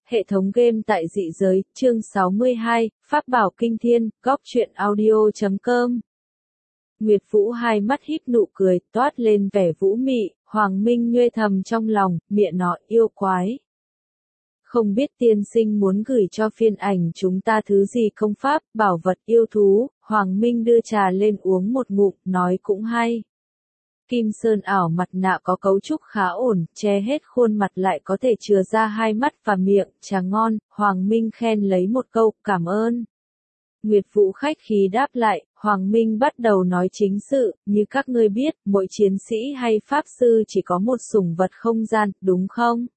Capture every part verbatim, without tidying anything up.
Hệ thống game tại dị giới, chương sáu mươi hai, Pháp bảo kinh thiên, góc truyện audio chấm com. Nguyệt Vũ hai mắt híp nụ cười, toát lên vẻ vũ mị, Hoàng Minh nhuê thầm trong lòng, miệng nọ yêu quái. Không biết tiên sinh muốn gửi cho phiên ảnh chúng ta thứ gì công pháp, bảo vật yêu thú, Hoàng Minh đưa trà lên uống một ngụm, nói cũng hay. Kim sơn ảo mặt nạ có cấu trúc khá ổn, che hết khuôn mặt lại có thể chừa ra hai mắt và miệng, trà ngon, Hoàng Minh khen lấy một câu, cảm ơn. Nguyệt Vũ khách khí đáp lại, Hoàng Minh bắt đầu nói chính sự, như các ngươi biết, mỗi chiến sĩ hay pháp sư chỉ có một sủng vật không gian, đúng không?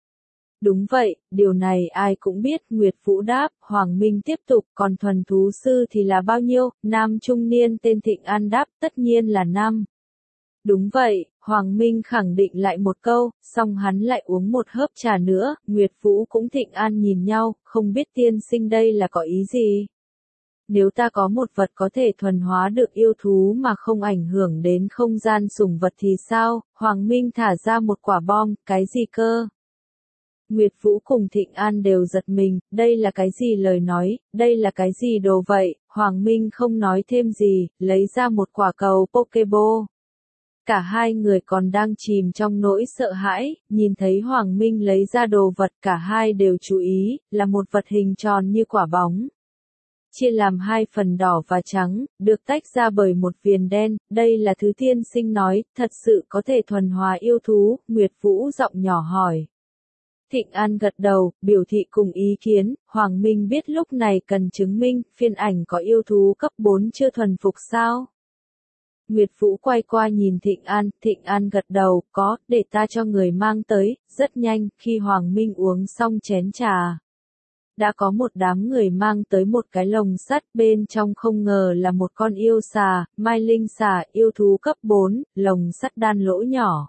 Đúng vậy, điều này ai cũng biết, Nguyệt Vũ đáp, Hoàng Minh tiếp tục, còn thuần thú sư thì là bao nhiêu, nam trung niên tên Thịnh An đáp, tất nhiên là năm. Đúng vậy, Hoàng Minh khẳng định lại một câu, xong hắn lại uống một hớp trà nữa, Nguyệt Vũ cũng Thịnh An nhìn nhau, không biết tiên sinh đây là có ý gì. Nếu ta có một vật có thể thuần hóa được yêu thú mà không ảnh hưởng đến không gian sủng vật thì sao, Hoàng Minh thả ra một quả bom, cái gì cơ? Nguyệt Vũ cùng Thịnh An đều giật mình, đây là cái gì lời nói, đây là cái gì đồ vậy, Hoàng Minh không nói thêm gì, lấy ra một quả cầu Pokeball. Cả hai người còn đang chìm trong nỗi sợ hãi, nhìn thấy Hoàng Minh lấy ra đồ vật cả hai đều chú ý, là một vật hình tròn như quả bóng. Chia làm hai phần đỏ và trắng, được tách ra bởi một viền đen, đây là thứ tiên sinh nói, thật sự có thể thuần hóa yêu thú, Nguyệt Vũ giọng nhỏ hỏi. Thịnh An gật đầu, biểu thị cùng ý kiến, Hoàng Minh biết lúc này cần chứng minh, phiên ảnh có yêu thú cấp bốn chưa thuần phục sao? Nguyệt Vũ quay qua nhìn Thịnh An, Thịnh An gật đầu, có, để ta cho người mang tới, rất nhanh, khi Hoàng Minh uống xong chén trà. Đã có một đám người mang tới một cái lồng sắt, bên trong không ngờ là một con yêu xà, Mai Linh xà, yêu thú cấp bốn, lồng sắt đan lỗ nhỏ.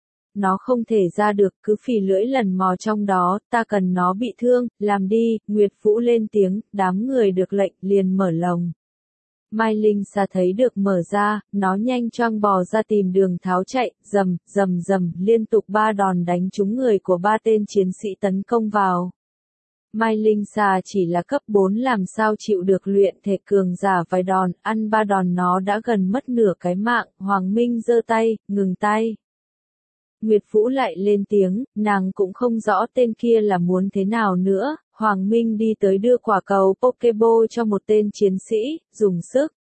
Nó không thể ra được, cứ phì lưỡi lần mò trong đó, ta cần nó bị thương, làm đi, Nguyệt Vũ lên tiếng, đám người được lệnh, liền mở lồng. Mai Linh xà thấy được mở ra, nó nhanh choang bò ra tìm đường tháo chạy, rầm, rầm rầm, liên tục ba đòn đánh trúng người của ba tên chiến sĩ tấn công vào. Mai Linh xà chỉ là cấp bốn làm sao chịu được luyện thể cường giả vài đòn, ăn ba đòn nó đã gần mất nửa cái mạng, Hoàng Minh giơ tay, ngừng tay. Nguyệt Vũ lại lên tiếng, nàng cũng không rõ tên kia là muốn thế nào nữa, Hoàng Minh đi tới đưa quả cầu Pokeball cho một tên chiến sĩ, dùng sức.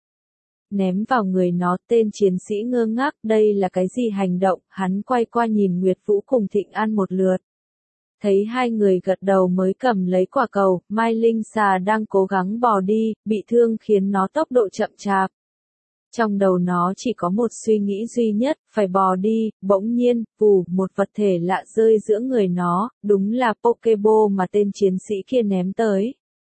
Ném vào người nó, tên chiến sĩ ngơ ngác, đây là cái gì hành động, hắn quay qua nhìn Nguyệt Vũ cùng Thịnh An một lượt. Thấy hai người gật đầu mới cầm lấy quả cầu, Mai Linh xà đang cố gắng bò đi, bị thương khiến nó tốc độ chậm chạp. Trong đầu nó chỉ có một suy nghĩ duy nhất, phải bò đi, bỗng nhiên, vù, một vật thể lạ rơi giữa người nó, đúng là Pokeball mà tên chiến sĩ kia ném tới.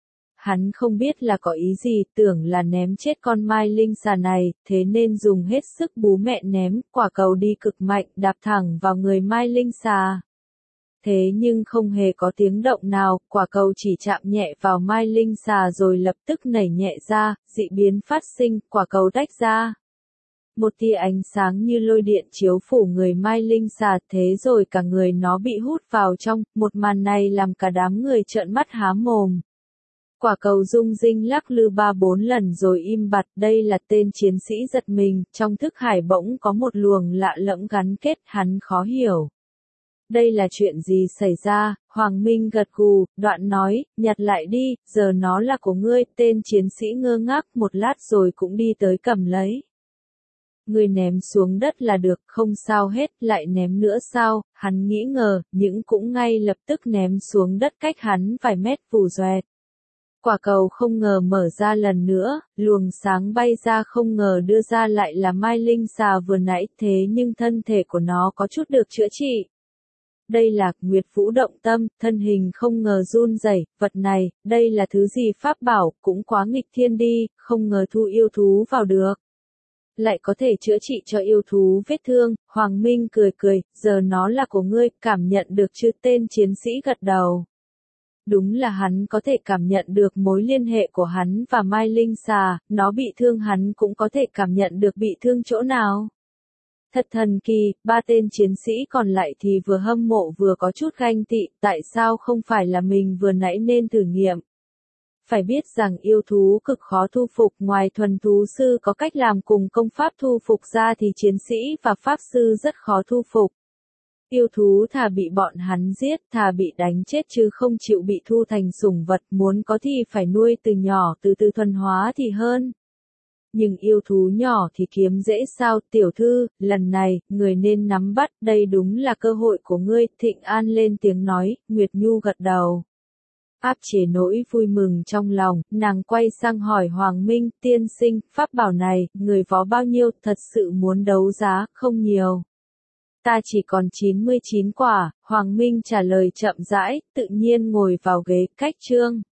Hắn không biết là có ý gì, tưởng là ném chết con Mai Linh xà này, thế nên dùng hết sức bú mẹ ném, quả cầu đi cực mạnh, đạp thẳng vào người Mai Linh xà. Thế nhưng không hề có tiếng động nào, quả cầu chỉ chạm nhẹ vào Mai Linh xà rồi lập tức nảy nhẹ ra, dị biến phát sinh, quả cầu tách ra. Một tia ánh sáng như lôi điện chiếu phủ người Mai Linh xà, thế rồi cả người nó bị hút vào trong, một màn này làm cả đám người trợn mắt há mồm. Quả cầu rung rinh lắc lư ba bốn lần rồi im bặt, đây là tên chiến sĩ giật mình, trong thức hải bỗng có một luồng lạ lẫm gắn kết, hắn khó hiểu. Đây là chuyện gì xảy ra, Hoàng Minh gật gù, đoạn nói, nhặt lại đi, giờ nó là của ngươi, tên chiến sĩ ngơ ngác một lát rồi cũng đi tới cầm lấy. Ngươi ném xuống đất là được, không sao hết, lại ném nữa sao, hắn nghĩ ngờ, nhưng cũng ngay lập tức ném xuống đất cách hắn vài mét vù doẹt. Quả cầu không ngờ mở ra lần nữa, luồng sáng bay ra không ngờ đưa ra lại là Mai Linh xà vừa nãy, thế nhưng thân thể của nó có chút được chữa trị. Đây là, Nguyệt Vũ động tâm, thân hình không ngờ run rẩy, vật này, đây là thứ gì pháp bảo, cũng quá nghịch thiên đi, không ngờ thu yêu thú vào được. Lại có thể chữa trị cho yêu thú vết thương, Hoàng Minh cười cười, giờ nó là của ngươi, cảm nhận được chứ, tên chiến sĩ gật đầu. Đúng là hắn có thể cảm nhận được mối liên hệ của hắn và Mai Linh xà, nó bị thương hắn cũng có thể cảm nhận được bị thương chỗ nào. Thật thần kỳ, ba tên chiến sĩ còn lại thì vừa hâm mộ vừa có chút ganh tị, tại sao không phải là mình vừa nãy nên thử nghiệm. Phải biết rằng yêu thú cực khó thu phục, ngoài thuần thú sư có cách làm cùng công pháp thu phục ra thì chiến sĩ và pháp sư rất khó thu phục. Yêu thú thà bị bọn hắn giết, thà bị đánh chết chứ không chịu bị thu thành sủng vật, muốn có thì phải nuôi từ nhỏ, từ từ thuần hóa thì hơn. Nhưng yêu thú nhỏ thì kiếm dễ sao, tiểu thư, lần này, người nên nắm bắt, đây đúng là cơ hội của ngươi, Thịnh An lên tiếng nói, Nguyệt Nhu gật đầu. Áp chế nỗi vui mừng trong lòng, nàng quay sang hỏi Hoàng Minh, tiên sinh, pháp bảo này, người vó bao nhiêu, thật sự muốn đấu giá, không nhiều. Ta chỉ còn chín mươi chín quả, Hoàng Minh trả lời chậm rãi, tự nhiên ngồi vào ghế, cách trương.